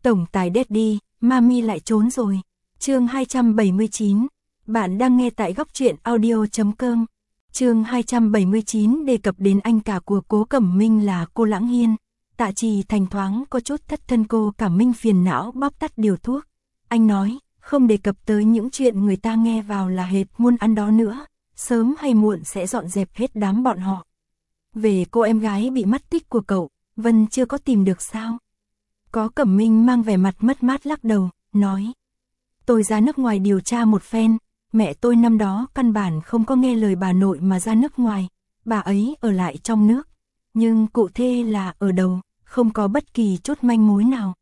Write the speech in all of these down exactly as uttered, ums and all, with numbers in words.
Tổng tài Daddy, Mami lại trốn rồi. Chương hai trăm bảy mươi chín. Bạn đang nghe tại góc truyện audio chấm com. Chương hai trăm bảy mươi chín đề cập đến anh cả của Cố Cẩm Minh là cô Lãng Hiên. Tạ Trì Thành thoáng có chút thất thân, cô Cẩm Minh phiền não bóp tắt điều thuốc. Anh nói, không đề cập tới những chuyện người ta nghe vào là hệt muôn ăn đó nữa, sớm hay muộn sẽ dọn dẹp hết đám bọn họ. Về cô em gái bị mất tích của cậu, Vân chưa có tìm được sao? Có Cẩm Minh mang vẻ mặt mất mát lắc đầu, nói. Tôi ra nước ngoài điều tra một phen, mẹ tôi năm đó căn bản không có nghe lời bà nội mà ra nước ngoài, bà ấy ở lại trong nước. Nhưng cụ thể là ở đâu, không có bất kỳ chút manh mối nào.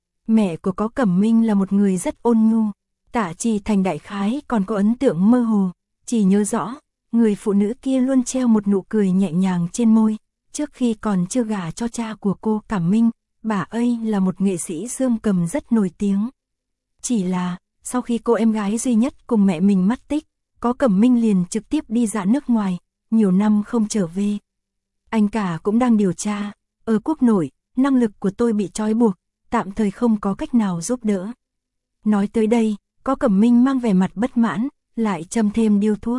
Mẹ của có Cẩm Minh là một người rất ôn nhu, Tạ Trì Thành đại khái còn có ấn tượng mơ hồ, chỉ nhớ rõ, người phụ nữ kia luôn treo một nụ cười nhẹ nhàng trên môi, trước khi còn chưa gả cho cha của cô Cẩm Minh, bà ấy là một nghệ sĩ dương cầm rất nổi tiếng. Chỉ là, sau khi cô em gái duy nhất cùng mẹ mình mất tích, có Cẩm Minh liền trực tiếp đi dã nước ngoài, nhiều năm không trở về. Anh cả cũng đang điều tra, ở quốc nội, năng lực của tôi bị trói buộc, tạm thời không có cách nào giúp đỡ. Nói tới đây, có Cẩm Minh mang vẻ mặt bất mãn, lại châm thêm điếu thuốc.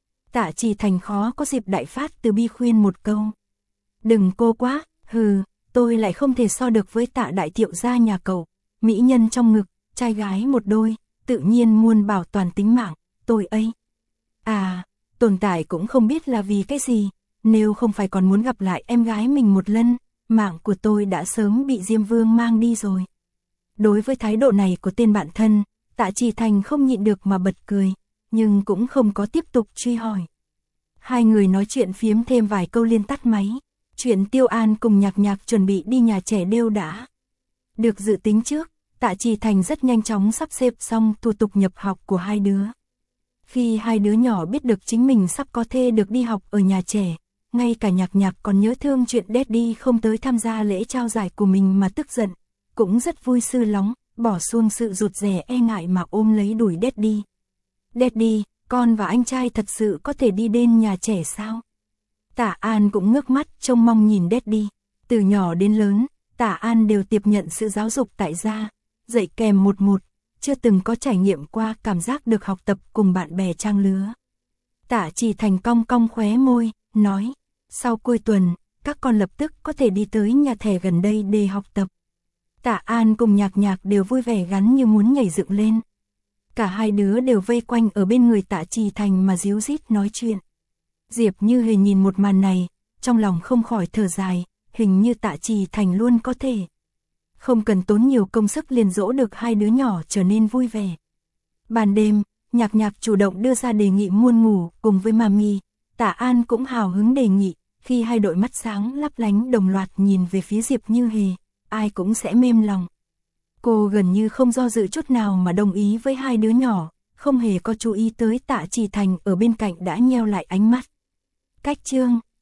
Tạ Trì Thành khó có dịp đại phát từ bi khuyên một câu. Đừng cô quá, hừ, tôi lại không thể so được với Tạ đại tiểu gia nhà cậu, mỹ nhân trong ngực, trai gái một đôi, tự nhiên muốn bảo toàn tính mạng, tôi ấy. À, tồn tại cũng không biết là vì cái gì, nếu không phải còn muốn gặp lại em gái mình một lần, mạng của tôi đã sớm bị Diêm Vương mang đi rồi. Đối với thái độ này của tên bạn thân, Tạ Trì Thành không nhịn được mà bật cười, nhưng cũng không có tiếp tục truy hỏi. Hai người nói chuyện phiếm thêm vài câu liên tắt máy, chuyện Tiêu An cùng Nhạc Nhạc chuẩn bị đi nhà trẻ đều đã được dự tính trước. Tạ Trì Thành rất nhanh chóng sắp xếp xong thủ tục nhập học của hai đứa. Khi hai đứa nhỏ biết được chính mình sắp có thể được đi học ở nhà trẻ, ngay cả Nhạc Nhạc còn nhớ thương chuyện Daddy không tới tham gia lễ trao giải của mình mà tức giận, cũng rất vui sư lóng, bỏ xuông sự rụt rè e ngại mà ôm lấy đùi Daddy. Daddy, con và anh trai thật sự có thể đi đến nhà trẻ sao? Tạ An cũng ngước mắt trông mong nhìn Daddy. Từ nhỏ đến lớn, Tạ An đều tiếp nhận sự giáo dục tại gia, dạy kèm một một, chưa từng có trải nghiệm qua cảm giác được học tập cùng bạn bè trang lứa. Tạ Trì Thành cong cong khóe môi, nói, sau cuối tuần, các con lập tức có thể đi tới nhà thẻ gần đây để học tập. Tạ An cùng Nhạc Nhạc đều vui vẻ gắn như muốn nhảy dựng lên. Cả hai đứa đều vây quanh ở bên người Tạ Trì Thành mà díu dít nói chuyện. Diệp Như Hề nhìn một màn này, trong lòng không khỏi thở dài, hình như Tạ Trì Thành luôn có thể không cần tốn nhiều công sức liền dỗ được hai đứa nhỏ trở nên vui vẻ. Ban đêm, Nhạc Nhạc chủ động đưa ra đề nghị muôn ngủ cùng với Mami, Tạ An cũng hào hứng đề nghị, khi hai đội mắt sáng lấp lánh đồng loạt nhìn về phía Diệp Như Hề, ai cũng sẽ mềm lòng. Cô gần như không do dự chút nào mà đồng ý với hai đứa nhỏ, không hề có chú ý tới Tạ Trì Thành ở bên cạnh đã nheo lại ánh mắt. Cách chương